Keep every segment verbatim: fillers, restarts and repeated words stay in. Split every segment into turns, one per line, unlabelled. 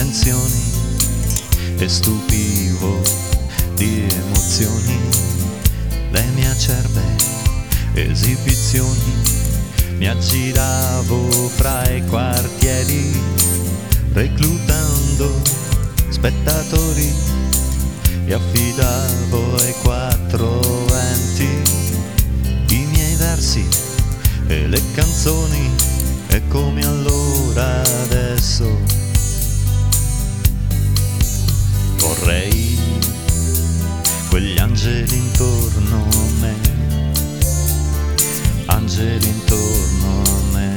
dimensioni e stupivo di emozioni le mie acerbe esibizioni. Mi aggiravo fra i quartieri reclutando spettatori e affidavo ai quattro venti i miei versi e le canzoni. E come allora adesso vorrei quegli angeli intorno a me, angeli intorno a me,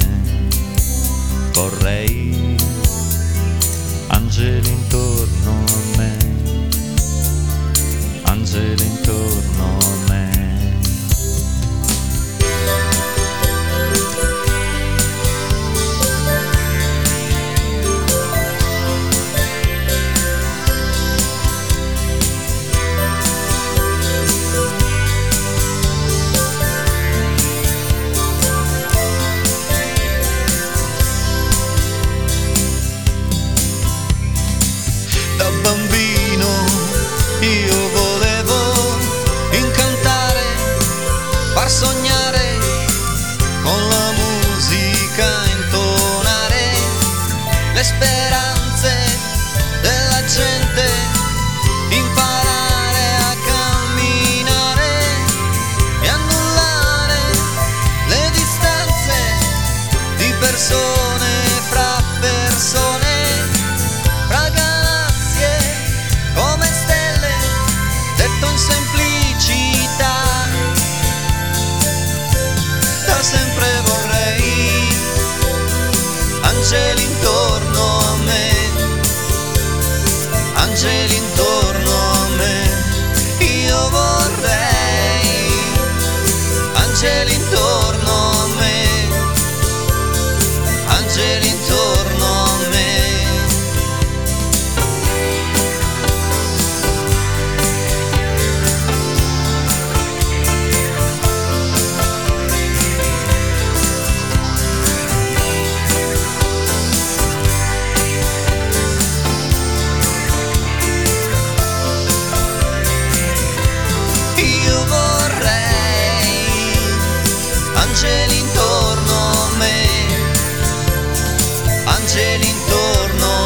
vorrei angeli intorno a me, angeli intorno a me. Da bambino io volevo incantare, far sognare, con la musica intonare le speranze della gente, imparare a camminare e annullare le distanze di persone fra persone. Sempre vorrei angeli intorno a me, angeli intorno a me, io vorrei angeli intorno a me, angeli intorno a me. Angeli intorno a me, angeli intorno